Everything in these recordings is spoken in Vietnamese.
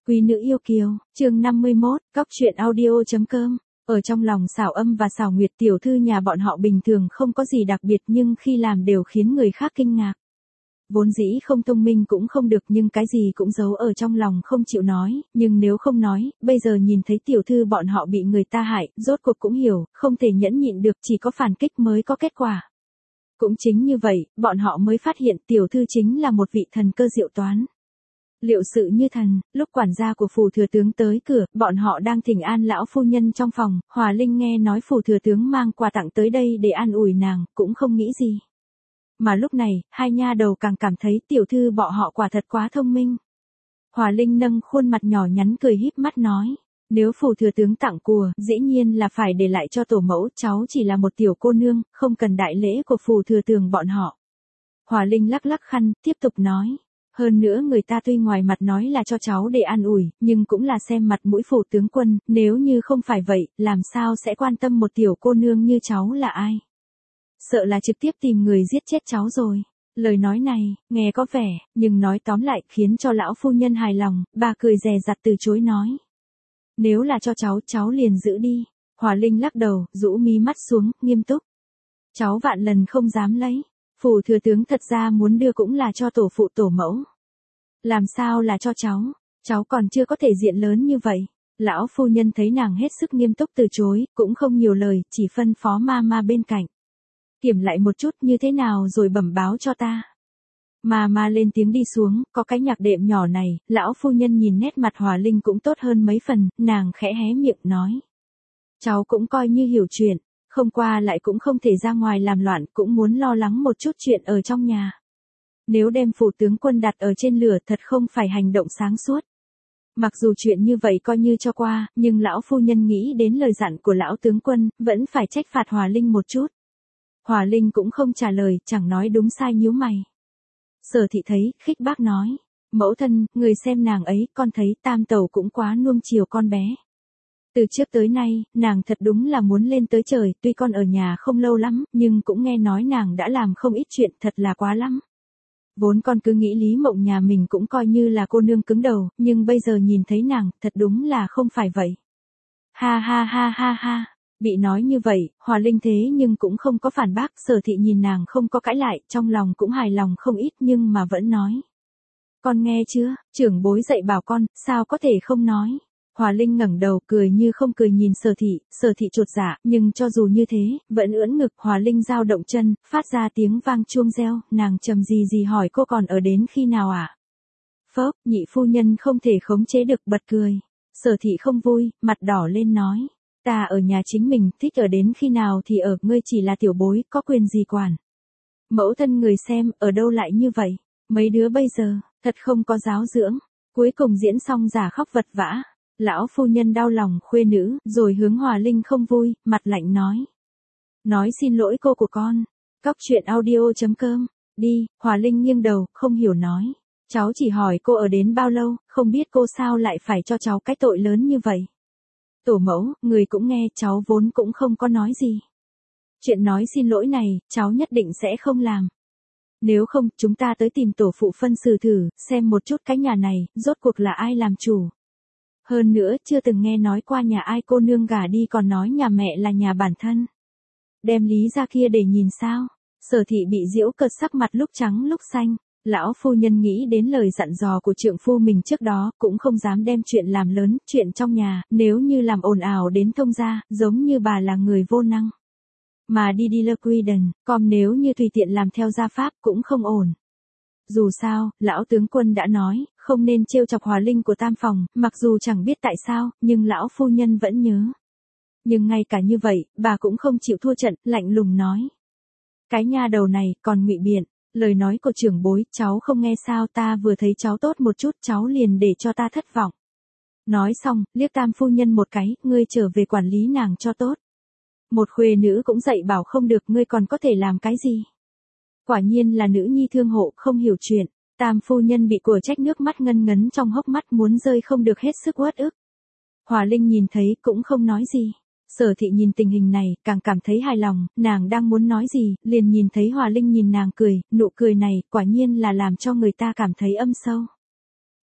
Quý nữ yêu kiều, chương 51, Cóc truyện audio.com. Ở trong lòng Sảo Âm và Sảo Nguyệt tiểu thư nhà bọn họ bình thường không có gì đặc biệt nhưng khi làm đều khiến người khác kinh ngạc. Vốn dĩ không thông minh cũng không được nhưng cái gì cũng giấu ở trong lòng không chịu nói, nhưng nếu không nói, bây giờ nhìn thấy tiểu thư bọn họ bị người ta hại, rốt cuộc cũng hiểu, không thể nhẫn nhịn được chỉ có phản kích mới có kết quả. Cũng chính như vậy, bọn họ mới phát hiện tiểu thư chính là một vị thần cơ diệu toán. Liệu sự như thần, lúc quản gia của phù thừa tướng tới cửa, bọn họ đang thỉnh an lão phu nhân trong phòng, Hòa Linh nghe nói phù thừa tướng mang quà tặng tới đây để an ủi nàng, cũng không nghĩ gì. Mà lúc này, hai nha đầu càng cảm thấy tiểu thư bọn họ quả thật quá thông minh. Hòa Linh nâng khuôn mặt nhỏ nhắn cười híp mắt nói, nếu phù thừa tướng tặng của, dĩ nhiên là phải để lại cho tổ mẫu, cháu chỉ là một tiểu cô nương, không cần đại lễ của phù thừa tướng bọn họ. Hòa Linh lắc lắc khăn, tiếp tục nói. Hơn nữa người ta tuy ngoài mặt nói là cho cháu để an ủi, nhưng cũng là xem mặt mũi phủ tướng quân, nếu như không phải vậy, làm sao sẽ quan tâm một tiểu cô nương như cháu là ai? Sợ là trực tiếp tìm người giết chết cháu rồi. Lời nói này, nghe có vẻ, nhưng nói tóm lại khiến cho lão phu nhân hài lòng, bà cười dè dặt từ chối nói. Nếu là cho cháu liền giữ đi. Hòa Linh lắc đầu, rũ mí mắt xuống, nghiêm túc. Cháu vạn lần không dám lấy. Phù thừa tướng thật ra muốn đưa cũng là cho tổ phụ tổ mẫu. Làm sao là cho cháu còn chưa có thể diện lớn như vậy. Lão phu nhân thấy nàng hết sức nghiêm túc từ chối, cũng không nhiều lời, chỉ phân phó ma bên cạnh. Kiểm lại một chút như thế nào rồi bẩm báo cho ta. Ma lên tiếng đi xuống, có cái nhạc đệm nhỏ này, lão phu nhân nhìn nét mặt Hòa Linh cũng tốt hơn mấy phần, nàng khẽ hé miệng nói. Cháu cũng coi như hiểu chuyện. Không qua lại cũng không thể ra ngoài làm loạn, cũng muốn lo lắng một chút chuyện ở trong nhà. Nếu đem phủ tướng quân đặt ở trên lửa thật không phải hành động sáng suốt. Mặc dù chuyện như vậy coi như cho qua, nhưng lão phu nhân nghĩ đến lời dặn của lão tướng quân, vẫn phải trách phạt Hòa Linh một chút. Hòa Linh cũng không trả lời, chẳng nói đúng sai nhíu mày. Sở thị thấy, khích bác nói. Mẫu thân, người xem nàng ấy, con thấy tam tẩu cũng quá nuông chiều con bé. Từ trước tới nay, nàng thật đúng là muốn lên tới trời, tuy con ở nhà không lâu lắm, nhưng cũng nghe nói nàng đã làm không ít chuyện, thật là quá lắm. Vốn con cứ nghĩ Lý Mộng nhà mình cũng coi như là cô nương cứng đầu, nhưng bây giờ nhìn thấy nàng, thật đúng là không phải vậy. Ha. Bị nói như vậy, Hòa Linh thế nhưng cũng không có phản bác, Sở thị nhìn nàng không có cãi lại, trong lòng cũng hài lòng không ít nhưng mà vẫn nói. Con nghe chưa, trưởng bối dạy bảo con, sao có thể không nói. Hòa Linh ngẩng đầu cười như không cười nhìn Sở thị chột dạ, nhưng cho dù như thế, vẫn ưỡn ngực. Hòa Linh dao động chân, phát ra tiếng vang chuông reo, nàng trầm gì hỏi cô còn ở đến khi nào ạ? Phốc, nhị phu nhân không thể khống chế được bật cười. Sở thị không vui, mặt đỏ lên nói, ta ở nhà chính mình, thích ở đến khi nào thì ở, ngươi chỉ là tiểu bối, có quyền gì quản. Mẫu thân người xem, ở đâu lại như vậy, mấy đứa bây giờ, thật không có giáo dưỡng. Cuối cùng diễn xong giả khóc vật vã. Lão phu nhân đau lòng khuê nữ, rồi hướng Hòa Linh không vui, mặt lạnh nói. Nói xin lỗi cô của con. Cóc truyện audio.com. Đi, Hòa Linh nghiêng đầu, không hiểu nói. Cháu chỉ hỏi cô ở đến bao lâu, không biết cô sao lại phải cho cháu cái tội lớn như vậy. Tổ mẫu, người cũng nghe, cháu vốn cũng không có nói gì. Chuyện nói xin lỗi này, cháu nhất định sẽ không làm. Nếu không, chúng ta tới tìm tổ phụ phân xử thử, xem một chút cái nhà này, rốt cuộc là ai làm chủ. Hơn nữa, chưa từng nghe nói qua nhà ai cô nương gả đi còn nói nhà mẹ là nhà bản thân. Đem lý ra kia để nhìn sao. Sở thị bị giễu cợt sắc mặt lúc trắng lúc xanh. Lão phu nhân nghĩ đến lời dặn dò của trượng phu mình trước đó, cũng không dám đem chuyện làm lớn, chuyện trong nhà, nếu như làm ồn ào đến thông gia, giống như bà là người vô năng. Mà đi lơ quy đần, còn nếu như tùy tiện làm theo gia pháp cũng không ổn. Dù sao, lão tướng quân đã nói, không nên trêu chọc Hòa Linh của tam phòng, mặc dù chẳng biết tại sao, nhưng lão phu nhân vẫn nhớ. Nhưng ngay cả như vậy, bà cũng không chịu thua trận, lạnh lùng nói. Cái nha đầu này, còn ngụy biện, lời nói của trưởng bối, cháu không nghe sao, ta vừa thấy cháu tốt một chút, cháu liền để cho ta thất vọng. Nói xong, liếc tam phu nhân một cái, ngươi trở về quản lý nàng cho tốt. Một khuê nữ cũng dạy bảo không được, ngươi còn có thể làm cái gì? Quả nhiên là nữ nhi thương hộ, không hiểu chuyện. Tam phu nhân bị của trách, nước mắt ngân ngấn trong hốc mắt muốn rơi không được, hết sức uất ức. Hòa Linh nhìn thấy cũng không nói gì. Sở thị nhìn tình hình này, càng cảm thấy hài lòng, nàng đang muốn nói gì, liền nhìn thấy Hòa Linh nhìn nàng cười, nụ cười này, quả nhiên là làm cho người ta cảm thấy âm sâu.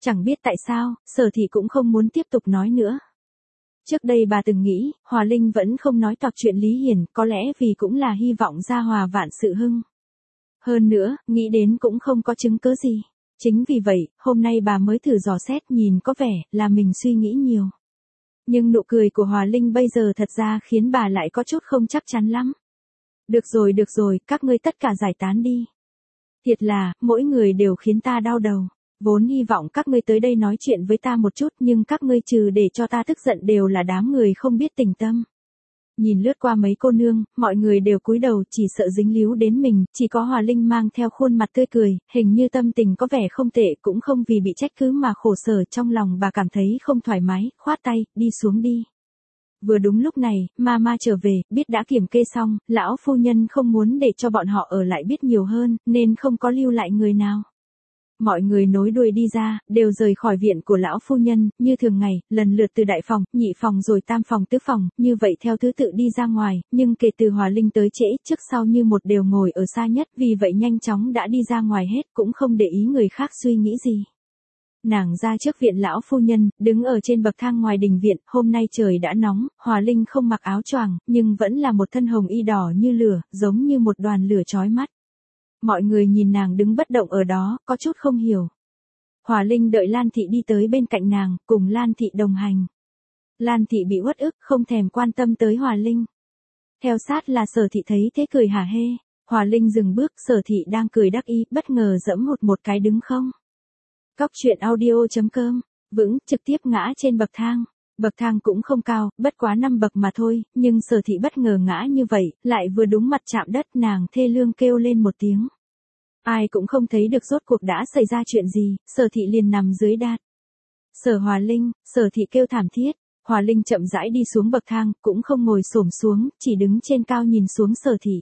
Chẳng biết tại sao, Sở Thị cũng không muốn tiếp tục nói nữa. Trước đây bà từng nghĩ, Hòa Linh vẫn không nói toạc chuyện Lý Hiển, có lẽ vì cũng là hy vọng gia hòa vạn sự hưng. Hơn nữa, nghĩ đến cũng không có chứng cớ gì. Chính vì vậy, hôm nay bà mới thử dò xét, nhìn có vẻ là mình suy nghĩ nhiều. Nhưng nụ cười của Hòa Linh bây giờ thật ra khiến bà lại có chút không chắc chắn lắm. Được rồi, các ngươi tất cả giải tán đi. Thiệt là, mỗi người đều khiến ta đau đầu. Vốn hy vọng các ngươi tới đây nói chuyện với ta một chút, nhưng các ngươi trừ để cho ta tức giận đều là đám người không biết tình tâm. Nhìn lướt qua mấy cô nương, mọi người đều cúi đầu chỉ sợ dính líu đến mình, chỉ có Hòa Linh mang theo khuôn mặt tươi cười, hình như tâm tình có vẻ không tệ, cũng không vì bị trách cứ mà khổ sở. Trong lòng bà cảm thấy không thoải mái, khoát tay, đi xuống đi. Vừa đúng lúc này, Mama trở về, biết đã kiểm kê xong, lão phu nhân không muốn để cho bọn họ ở lại biết nhiều hơn, nên không có lưu lại người nào. Mọi người nối đuôi đi ra, đều rời khỏi viện của lão phu nhân, như thường ngày, lần lượt từ đại phòng, nhị phòng rồi tam phòng tứ phòng, như vậy theo thứ tự đi ra ngoài, nhưng kể từ Hòa Linh tới trễ, trước sau như một đều ngồi ở xa nhất, vì vậy nhanh chóng đã đi ra ngoài hết, cũng không để ý người khác suy nghĩ gì. Nàng ra trước viện lão phu nhân, đứng ở trên bậc thang ngoài đình viện, hôm nay trời đã nóng, Hòa Linh không mặc áo choàng, nhưng vẫn là một thân hồng y đỏ như lửa, giống như một đoàn lửa chói mắt. Mọi người nhìn nàng đứng bất động ở đó, có chút không hiểu. Hòa Linh đợi Lan Thị đi tới bên cạnh nàng, cùng Lan Thị đồng hành. Lan Thị bị uất ức, không thèm quan tâm tới Hòa Linh. Theo sát là Sở Thị thấy thế cười hả hê. Hòa Linh dừng bước, Sở Thị đang cười đắc ý, bất ngờ giẫm hụt một cái đứng không. Cóc truyện audio.com, vững, trực tiếp ngã trên bậc thang. Bậc thang cũng không cao, bất quá 5 bậc mà thôi, nhưng Sở Thị bất ngờ ngã như vậy, lại vừa đúng mặt chạm đất, nàng thê lương kêu lên một tiếng. Ai cũng không thấy được rốt cuộc đã xảy ra chuyện gì, Sở Thị liền nằm dưới đát. Sở Hòa Linh, Sở Thị kêu thảm thiết. Hòa Linh chậm rãi đi xuống bậc thang, cũng không ngồi xổm xuống, chỉ đứng trên cao nhìn xuống Sở Thị.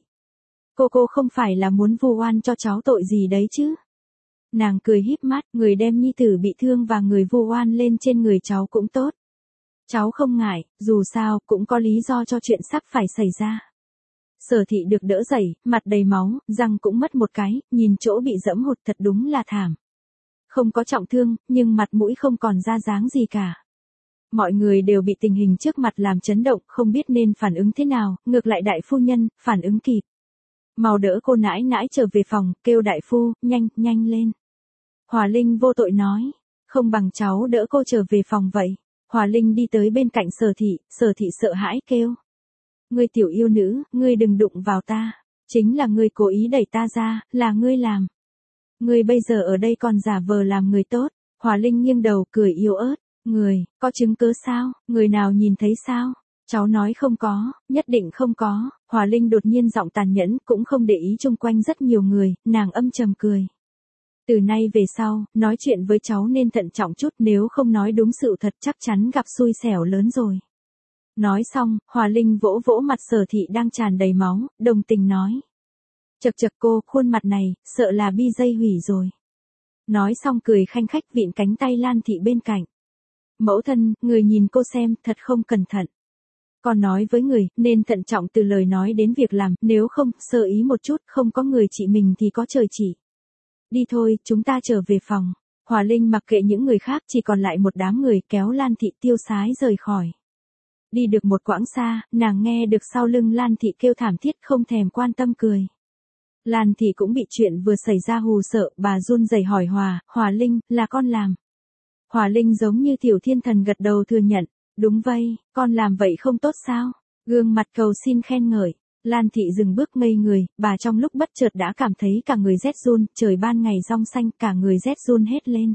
Cô không phải là muốn vu oan cho cháu tội gì đấy chứ? Nàng cười híp mắt, người đem nhi tử bị thương và người vu oan lên trên người cháu cũng tốt. Cháu không ngại, dù sao cũng có lý do cho chuyện sắp phải xảy ra. Sở Thị được đỡ dậy, mặt đầy máu, răng cũng mất một cái, nhìn chỗ bị giẫm hụt thật đúng là thảm. Không có trọng thương, nhưng mặt mũi không còn ra dáng gì cả. Mọi người đều bị tình hình trước mặt làm chấn động, không biết nên phản ứng thế nào, ngược lại đại phu nhân, phản ứng kịp. Mau đỡ cô nãi nãi trở về phòng, kêu đại phu, nhanh lên. Hòa Linh vô tội nói, không bằng cháu đỡ cô trở về phòng vậy. Hòa Linh đi tới bên cạnh Sở Thị sợ hãi kêu. Ngươi tiểu yêu nữ, ngươi đừng đụng vào ta. Chính là ngươi cố ý đẩy ta ra, là ngươi làm. Ngươi bây giờ ở đây còn giả vờ làm người tốt. Hòa Linh nghiêng đầu cười yếu ớt. Người, có chứng cứ sao? Người nào nhìn thấy sao? Cháu nói không có, nhất định không có. Hòa Linh đột nhiên giọng tàn nhẫn, cũng không để ý chung quanh rất nhiều người, nàng âm trầm cười. Từ nay về sau, nói chuyện với cháu nên thận trọng chút, nếu không nói đúng sự thật chắc chắn gặp xui xẻo lớn rồi. Nói xong, Hòa Linh vỗ vỗ mặt Sở Thị đang tràn đầy máu, đồng tình nói. Chậc cô, khuôn mặt này, sợ là bi dây hủy rồi. Nói xong cười khanh khách vịn cánh tay Lan Thị bên cạnh. Mẫu thân, người nhìn cô xem, thật không cẩn thận. Còn nói với người, nên thận trọng từ lời nói đến việc làm, nếu không, sơ ý một chút, không có người trị mình thì có trời chỉ. Đi thôi, chúng ta trở về phòng. Hòa Linh mặc kệ những người khác, chỉ còn lại một đám người, kéo Lan Thị tiêu sái rời khỏi. Đi được một quãng xa, nàng nghe được sau lưng Lan Thị kêu thảm thiết, không thèm quan tâm cười. Lan Thị cũng bị chuyện vừa xảy ra hù sợ, bà run rẩy hỏi Hòa Linh, là con làm. Hòa Linh giống như tiểu thiên thần gật đầu thừa nhận, đúng vậy, con làm vậy không tốt sao? Gương mặt cầu xin khen ngợi. Lan Thị dừng bước ngây người, bà trong lúc bất chợt đã cảm thấy cả người rét run, trời ban ngày rong xanh, cả người rét run hết lên.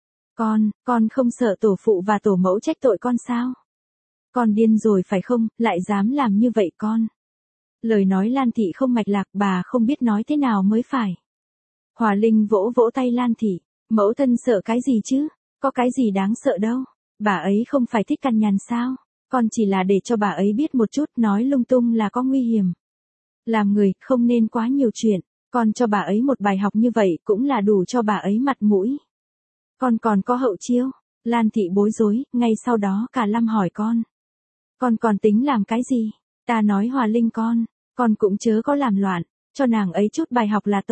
Con không sợ tổ phụ và tổ mẫu trách tội con sao? Con điên rồi phải không, lại dám làm như vậy con? Lời nói Lan Thị không mạch lạc, bà không biết nói thế nào mới phải. Hòa Linh vỗ vỗ tay Lan Thị, mẫu thân sợ cái gì chứ? Có cái gì đáng sợ đâu, bà ấy không phải thích cằn nhằn sao? Con chỉ là để cho bà ấy biết một chút, nói lung tung là có nguy hiểm. Làm người, không nên quá nhiều chuyện, con cho bà ấy một bài học như vậy cũng là đủ cho bà ấy mặt mũi. Con còn có hậu chiêu. Lan Thị bối rối, ngay sau đó cả Lâm hỏi con. Con còn tính làm cái gì? Ta nói Hòa Linh con cũng chớ có làm loạn, cho nàng ấy chút bài học là tốt.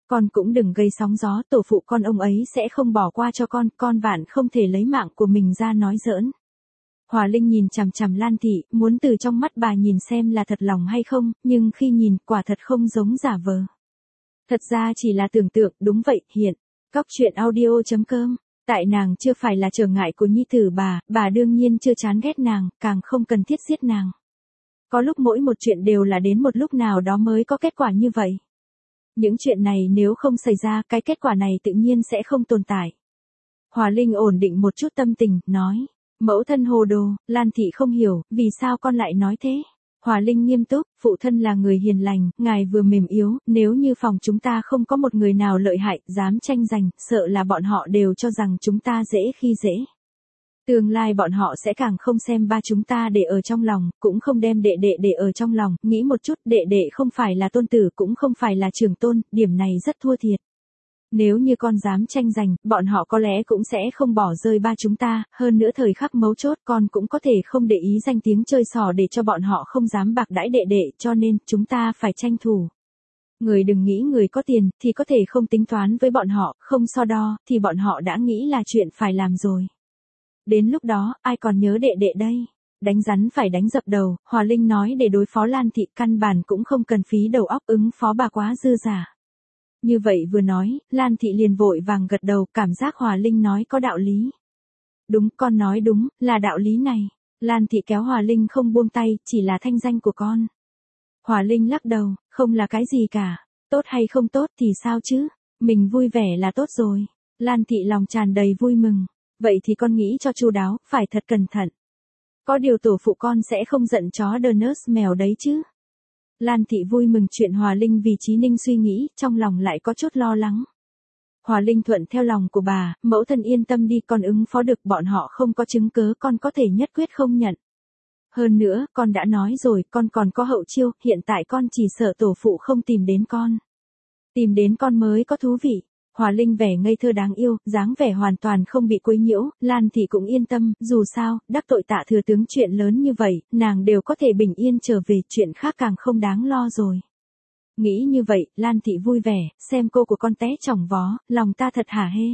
Con cũng đừng gây sóng gió, tổ phụ con ông ấy sẽ không bỏ qua cho con vạn không thể lấy mạng của mình ra nói giỡn. Hòa Linh nhìn chằm chằm Lan Thị, muốn từ trong mắt bà nhìn xem là thật lòng hay không, nhưng khi nhìn, quả thật không giống giả vờ. Thật ra chỉ là tưởng tượng, đúng vậy, hiện. Cóc truyện audio.com, tại nàng chưa phải là trở ngại của nhi tử bà đương nhiên chưa chán ghét nàng, càng không cần thiết giết nàng. Có lúc mỗi một chuyện đều là đến một lúc nào đó mới có kết quả như vậy. Những chuyện này nếu không xảy ra, cái kết quả này tự nhiên sẽ không tồn tại. Hòa Linh ổn định một chút tâm tình, nói. Mẫu thân hồ đồ, Lan Thị không hiểu, vì sao con lại nói thế? Hòa Linh nghiêm túc, phụ thân là người hiền lành, ngài vừa mềm yếu, nếu như phòng chúng ta không có một người nào lợi hại, dám tranh giành, sợ là bọn họ đều cho rằng chúng ta dễ khi dễ. Tương lai bọn họ sẽ càng không xem ba chúng ta để ở trong lòng, cũng không đem đệ đệ để ở trong lòng, nghĩ một chút, đệ đệ không phải là tôn tử cũng không phải là trưởng tôn, điểm này rất thua thiệt. Nếu như con dám tranh giành, bọn họ có lẽ cũng sẽ không bỏ rơi ba chúng ta, hơn nữa thời khắc mấu chốt con cũng có thể không để ý danh tiếng chơi xỏ để cho bọn họ không dám bạc đãi đệ đệ, cho nên chúng ta phải tranh thủ. Người đừng nghĩ người có tiền thì có thể không tính toán với bọn họ, không so đo thì bọn họ đã nghĩ là chuyện phải làm rồi. Đến lúc đó, ai còn nhớ đệ đệ đây? Đánh rắn phải đánh dập đầu, Hòa Linh nói để đối phó Lan Thị căn bản cũng không cần phí đầu óc ứng phó bà quá dư giả. Như vậy vừa nói, Lan Thị liền vội vàng gật đầu, cảm giác Hòa Linh nói có đạo lý. Đúng, con nói đúng, là đạo lý này. Lan Thị kéo Hòa Linh không buông tay, chỉ là thanh danh của con. Hòa Linh lắc đầu, không là cái gì cả. Tốt hay không tốt thì sao chứ? Mình vui vẻ là tốt rồi. Lan Thị lòng tràn đầy vui mừng. Vậy thì con nghĩ cho chu đáo, phải thật cẩn thận. Có điều tổ phụ con sẽ không giận chó đờ nớt mèo đấy chứ. Lan Thị vui mừng chuyện Hòa Linh vì Chí Ninh suy nghĩ, trong lòng lại có chút lo lắng. Hòa Linh thuận theo lòng của bà, mẫu thân yên tâm đi, con ứng phó được, bọn họ không có chứng cớ, con có thể nhất quyết không nhận. Hơn nữa, con đã nói rồi, con còn có hậu chiêu, hiện tại con chỉ sợ tổ phụ không tìm đến con. Tìm đến con mới có thú vị. Hòa Linh vẻ ngây thơ đáng yêu, dáng vẻ hoàn toàn không bị quấy nhiễu, Lan Thị cũng yên tâm, dù sao, đắc tội Tạ thừa tướng chuyện lớn như vậy, nàng đều có thể bình yên trở về, chuyện khác càng không đáng lo rồi. Nghĩ như vậy, Lan Thị vui vẻ, xem cô của con té chỏng vó, lòng ta thật hả hê.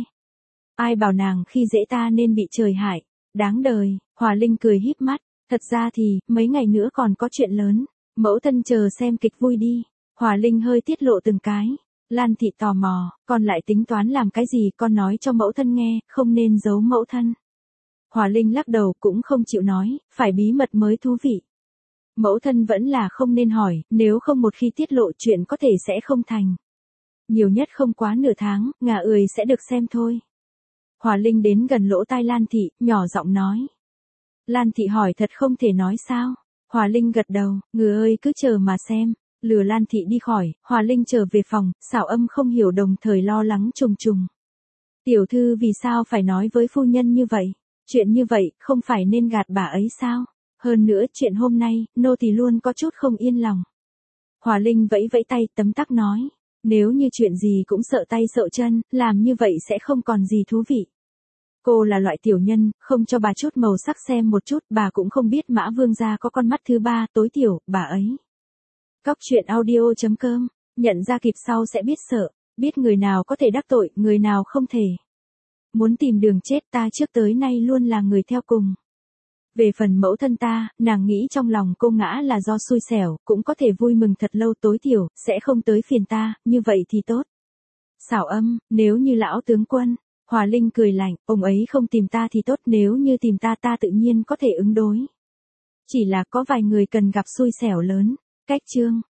Ai bảo nàng khi dễ ta nên bị trời hại, đáng đời. Hòa Linh cười híp mắt, thật ra thì, mấy ngày nữa còn có chuyện lớn, mẫu thân chờ xem kịch vui đi. Hòa Linh hơi tiết lộ từng cái. Lan Thị tò mò, con lại tính toán làm cái gì, con nói cho mẫu thân nghe, không nên giấu mẫu thân. Hòa Linh lắc đầu cũng không chịu nói, phải bí mật mới thú vị. Mẫu thân vẫn là không nên hỏi, nếu không một khi tiết lộ chuyện có thể sẽ không thành. Nhiều nhất không quá nửa tháng, ngà ười sẽ được xem thôi. Hòa Linh đến gần lỗ tai Lan Thị, nhỏ giọng nói. Lan Thị hỏi thật không thể nói sao? Hòa Linh gật đầu, ngừ ơi cứ chờ mà xem. Lừa Lan Thị đi khỏi, Hòa Linh trở về phòng, Xảo Âm không hiểu đồng thời lo lắng trùng trùng. Tiểu thư vì sao phải nói với phu nhân như vậy? Chuyện như vậy, không phải nên gạt bà ấy sao? Hơn nữa, chuyện hôm nay, nô tỳ luôn có chút không yên lòng. Hòa Linh vẫy vẫy tay, tấm tắc nói. Nếu như chuyện gì cũng sợ tay sợ chân, làm như vậy sẽ không còn gì thú vị. Cô là loại tiểu nhân, không cho bà chút màu sắc xem một chút, bà cũng không biết Mã Vương gia có con mắt thứ ba, tối thiểu, bà ấy. Cóc truyện audio.com, nhận ra kịp sau sẽ biết sợ, biết người nào có thể đắc tội, người nào không thể. Muốn tìm đường chết ta trước tới nay luôn là người theo cùng. Về phần mẫu thân ta, nàng nghĩ trong lòng cô ngã là do xui xẻo, cũng có thể vui mừng thật lâu, tối thiểu, sẽ không tới phiền ta, như vậy thì tốt. Xảo Âm, nếu như lão tướng quân, Hòa Linh cười lạnh, ông ấy không tìm ta thì tốt, nếu như tìm ta ta tự nhiên có thể ứng đối. Chỉ là có vài người cần gặp xui xẻo lớn. Cách chương